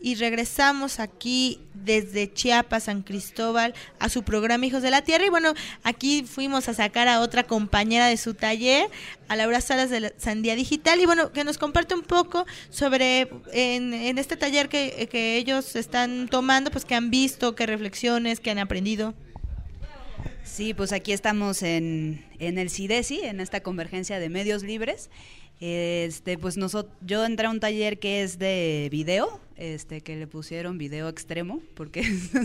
y regresamos aquí desde Chiapas, San Cristóbal, a su programa Hijos de la Tierra. Y bueno, aquí fuimos a sacar a otra compañera de su taller, a Laura Salas de la Sandía Digital, y bueno, que nos comparte un poco sobre en este taller que ellos están tomando, pues qué han visto, qué reflexiones, qué han aprendido. Sí, pues aquí estamos en el CIDESI, en esta convergencia de medios libres. Pues yo entré a un taller que es de video, que le pusieron video extremo, porque es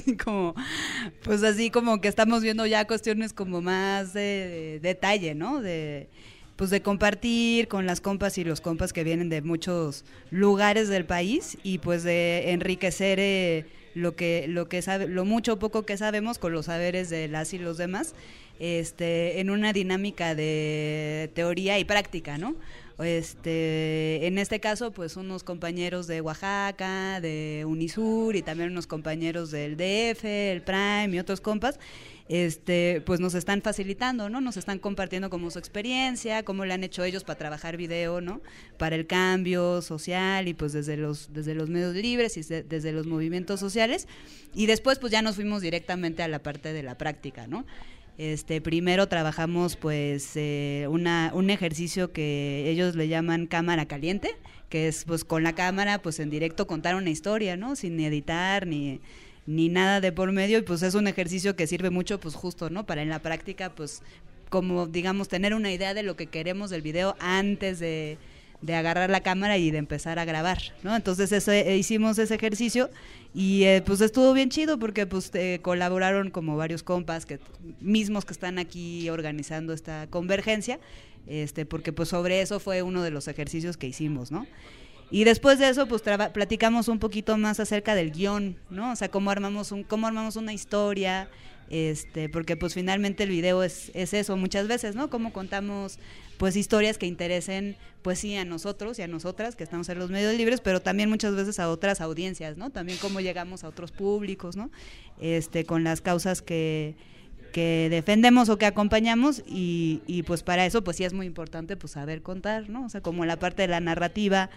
así como que estamos viendo ya cuestiones como más de detalle, ¿no? Pues de compartir con las compas y los compas que vienen de muchos lugares del país, y pues de enriquecer lo mucho o poco que sabemos con los saberes de las y los demás, en una dinámica de teoría y práctica, ¿no? En este caso, pues unos compañeros de Oaxaca, de Unisur, y también unos compañeros del DF, el Prime y otros compas, pues nos están facilitando, ¿no? Nos están compartiendo como su experiencia, cómo le han hecho ellos para trabajar video, ¿no? Para el cambio social, y pues desde los medios libres y desde los movimientos sociales. Y después pues ya nos fuimos directamente a la parte de la práctica, ¿no? Primero trabajamos pues un ejercicio que ellos le llaman cámara caliente, que es pues con la cámara pues en directo contar una historia, ¿no? Sin editar ni nada de por medio, y pues es un ejercicio que sirve mucho pues justo, ¿no? Para en la práctica pues como digamos tener una idea de lo que queremos del video antes de agarrar la cámara y de empezar a grabar, ¿no? Entonces hicimos ese ejercicio y pues estuvo bien chido porque pues colaboraron como varios compas mismos que están aquí organizando esta convergencia, porque pues sobre eso fue uno de los ejercicios que hicimos, ¿no? Y después de eso pues platicamos un poquito más acerca del guión, ¿no? O sea, cómo armamos una historia, porque pues finalmente el video es eso muchas veces, ¿no? Cómo contamos pues historias que interesen pues sí a nosotros y a nosotras que estamos en los medios libres, pero también muchas veces a otras audiencias, ¿no? También cómo llegamos a otros públicos, ¿no? Con las causas que defendemos o que acompañamos, y pues para eso pues sí es muy importante pues saber contar, ¿no? O sea, como la parte de la narrativa,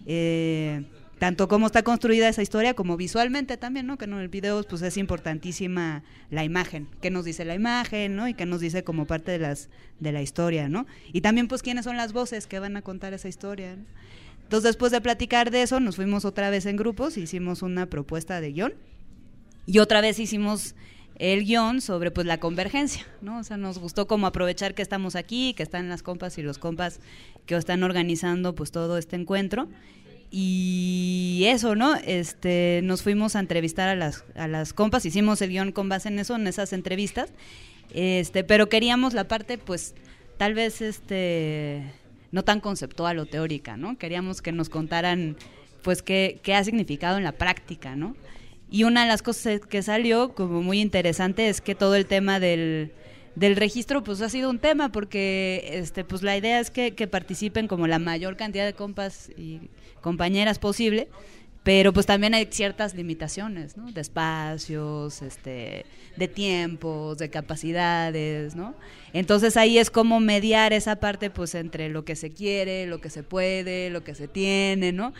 tanto cómo está construida esa historia como visualmente también, ¿no? Que en el video pues es importantísima la imagen, qué nos dice la imagen, ¿no? Y qué nos dice como parte de la historia, ¿no? Y también pues quiénes son las voces que van a contar esa historia, ¿no? Entonces después de platicar de eso nos fuimos otra vez en grupos, hicimos una propuesta de guión y otra vez hicimos el guión sobre pues la convergencia, ¿no? O sea, nos gustó como aprovechar que estamos aquí, que están las compas y los compas que están organizando pues todo este encuentro. Y eso, ¿no? Nos fuimos a entrevistar a las compas, hicimos el guión con base en eso, en esas entrevistas, pero queríamos la parte, pues, tal vez, no tan conceptual o teórica, ¿no? Queríamos que nos contaran, pues, qué ha significado en la práctica, ¿no? Y una de las cosas que salió como muy interesante es que todo el tema del registro pues ha sido un tema, porque pues la idea es que participen como la mayor cantidad de compas y compañeras posible, pero pues también hay ciertas limitaciones, ¿no? De espacios, de tiempos, de capacidades, ¿no? Entonces ahí es como mediar esa parte pues entre lo que se quiere, lo que se puede, lo que se tiene, ¿no?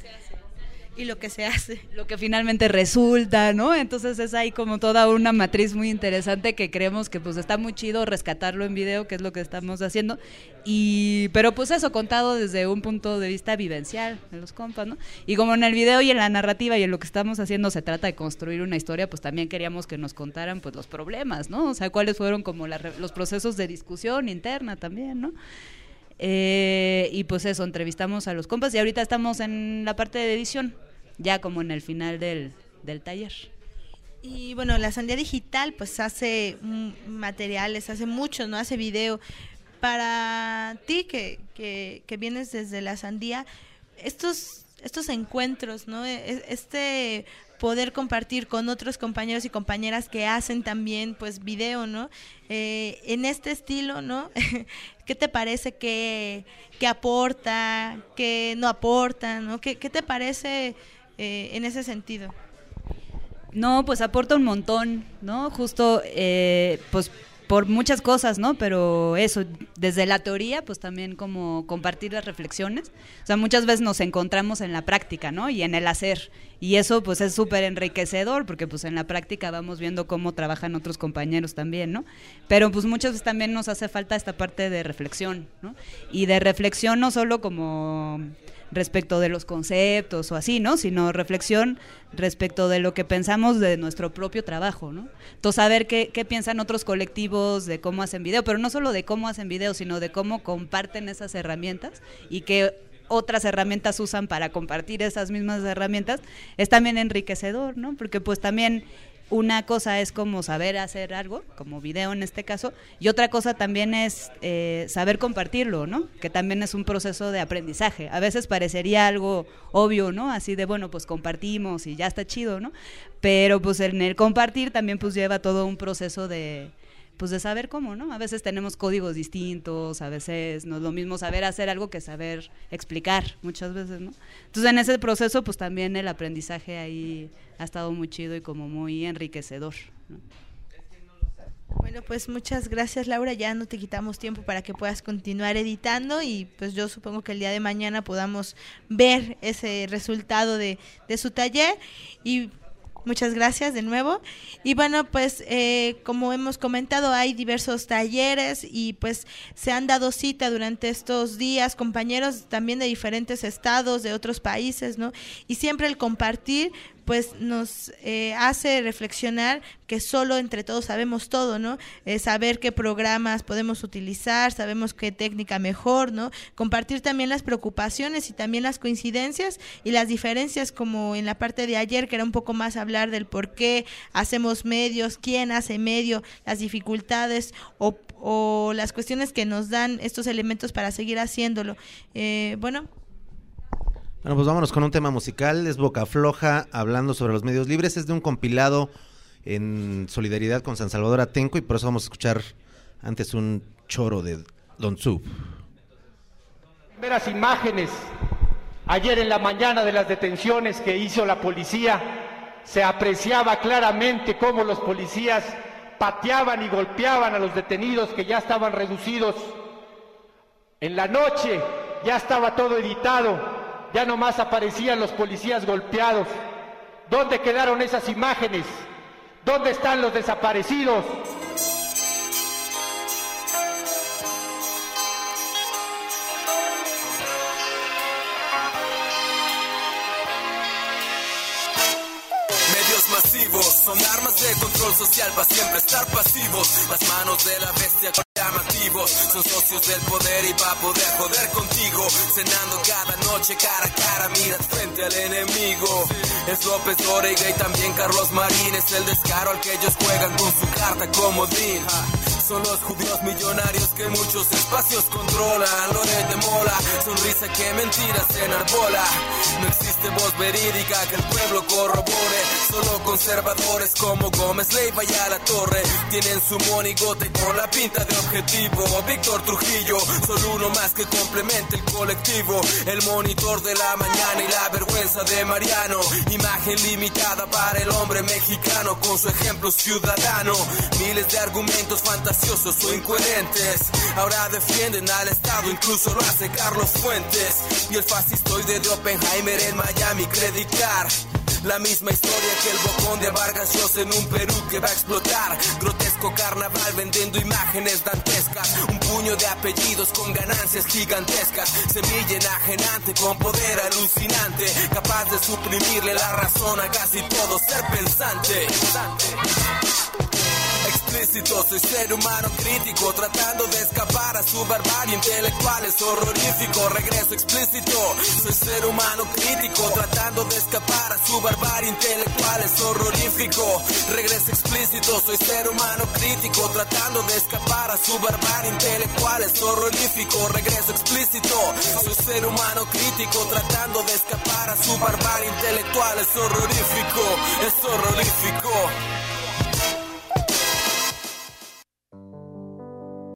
Y lo que se hace. Lo que finalmente resulta, ¿no? Entonces es ahí como toda una matriz muy interesante que creemos que pues está muy chido rescatarlo en video, que es lo que estamos haciendo, pero pues eso contado desde un punto de vista vivencial de los compas, ¿no? Y como en el video y en la narrativa y en lo que estamos haciendo se trata de construir una historia, pues también queríamos que nos contaran pues los problemas, ¿no? O sea, cuáles fueron como los procesos de discusión interna también, ¿no? Y pues eso, entrevistamos a los compas y ahorita estamos en la parte de edición, ya como en el final del taller. Y bueno, la Sandía Digital pues hace materiales, hace mucho, ¿no? Hace video. Para ti que vienes desde la Sandía, estos encuentros, ¿no? Poder compartir con otros compañeros y compañeras que hacen también pues video, ¿no? En este estilo, ¿no? ¿Qué te parece que aporta, que no aporta, ¿no? ¿Qué te parece en ese sentido? No, pues aporta un montón, ¿no? Justo, pues por muchas cosas, ¿no? Pero eso, desde la teoría, pues también como compartir las reflexiones. O sea, muchas veces nos encontramos en la práctica, ¿no? Y en el hacer. Y eso, pues, es súper enriquecedor, porque, pues, en la práctica vamos viendo cómo trabajan otros compañeros también, ¿no? Pero, pues, muchas veces también nos hace falta esta parte de reflexión, ¿no? Y de reflexión no solo como respecto de los conceptos o así, ¿no? Sino reflexión respecto de lo que pensamos de nuestro propio trabajo, ¿no? Entonces, saber qué piensan otros colectivos de cómo hacen video, pero no solo de cómo hacen video, sino de cómo comparten esas herramientas y qué otras herramientas usan para compartir esas mismas herramientas, es también enriquecedor, ¿no? Porque pues también una cosa es como saber hacer algo, como video en este caso, y otra cosa también es saber compartirlo, ¿no? Que también es un proceso de aprendizaje. A veces parecería algo obvio, ¿no? Así de, bueno, pues compartimos y ya está chido, ¿no? Pero pues en el compartir también pues lleva todo un proceso de saber cómo, ¿no? A veces tenemos códigos distintos, a veces no es lo mismo saber hacer algo que saber explicar, muchas veces, ¿no? Entonces, en ese proceso, pues también el aprendizaje ahí ha estado muy chido y como muy enriquecedor, ¿no? Bueno, pues muchas gracias, Laura, ya no te quitamos tiempo para que puedas continuar editando y pues yo supongo que el día de mañana podamos ver ese resultado de su taller y muchas gracias de nuevo. Y bueno, pues como hemos comentado, hay diversos talleres y pues se han dado cita durante estos días, compañeros también de diferentes estados, de otros países, ¿no? Y siempre el compartir pues nos hace reflexionar que solo entre todos sabemos todo, ¿no? Saber qué programas podemos utilizar, sabemos qué técnica mejor, ¿no? Compartir también las preocupaciones y también las coincidencias y las diferencias, como en la parte de ayer, que era un poco más hablar del por qué hacemos medios, quién hace medio, las dificultades o las cuestiones que nos dan estos elementos para seguir haciéndolo. Bueno, pues vámonos con un tema musical. Es Boca Floja, hablando sobre los medios libres. Es de un compilado en solidaridad con San Salvador Atenco y por eso vamos a escuchar antes un choro de Don Sub. Primeras imágenes ayer en la mañana de las detenciones que hizo la policía, se apreciaba claramente cómo los policías pateaban y golpeaban a los detenidos que ya estaban reducidos. En la noche ya estaba todo editado. Ya nomás aparecían los policías golpeados. ¿Dónde quedaron esas imágenes? ¿Dónde están los desaparecidos? Medios masivos son armas de control social para siempre estar pasivos. Las manos de la bestia llamativos son socios del poder y va a poder joder contigo. Cenando cada noche cara a cara, miras frente al enemigo. Es López Dóriga y también Carlos Marín. Es el descaro al que ellos juegan con su carta comodín. Son los judíos millonarios que muchos espacios controlan. Loret de Mola, sonrisa que mentiras enarbola. No existe voz verídica que el pueblo corrobore. Solo conservadores como Gómez Leiva y a la Torre tienen su monigote con la pinta de objetivo. Víctor Trujillo, solo uno más que complemente el colectivo. El monitor de la mañana y la vergüenza de Mariano. Imagen limitada para el hombre mexicano con su ejemplo ciudadano. Miles de argumentos fantasiosos o incoherentes ahora defienden al Estado, incluso lo hace Carlos Fuentes. Y el fascistoide de Oppenheimer en Miami creditar la misma historia que el bocón de Vargas Llosa en un Perú que va a explotar. Grotesco carnaval vendiendo imágenes dantescas. Un puño de apellidos con ganancias gigantescas. Semilla enajenante con poder alucinante, capaz de suprimirle la razón a casi todo ser pensante. Explícito, soy ser humano crítico, tratando de escapar a su barbarie intelectual, es horrorífico. Regreso explícito, soy ser humano crítico, tratando de escapar a su barbarie intelectual, es horrorífico. Regreso explícito, soy ser humano crítico, tratando de escapar a su barbarie intelectual, es horrorífico. Regreso explícito, soy ser humano crítico, tratando de escapar a su barbarie intelectual, es horrorífico, es horrorífico.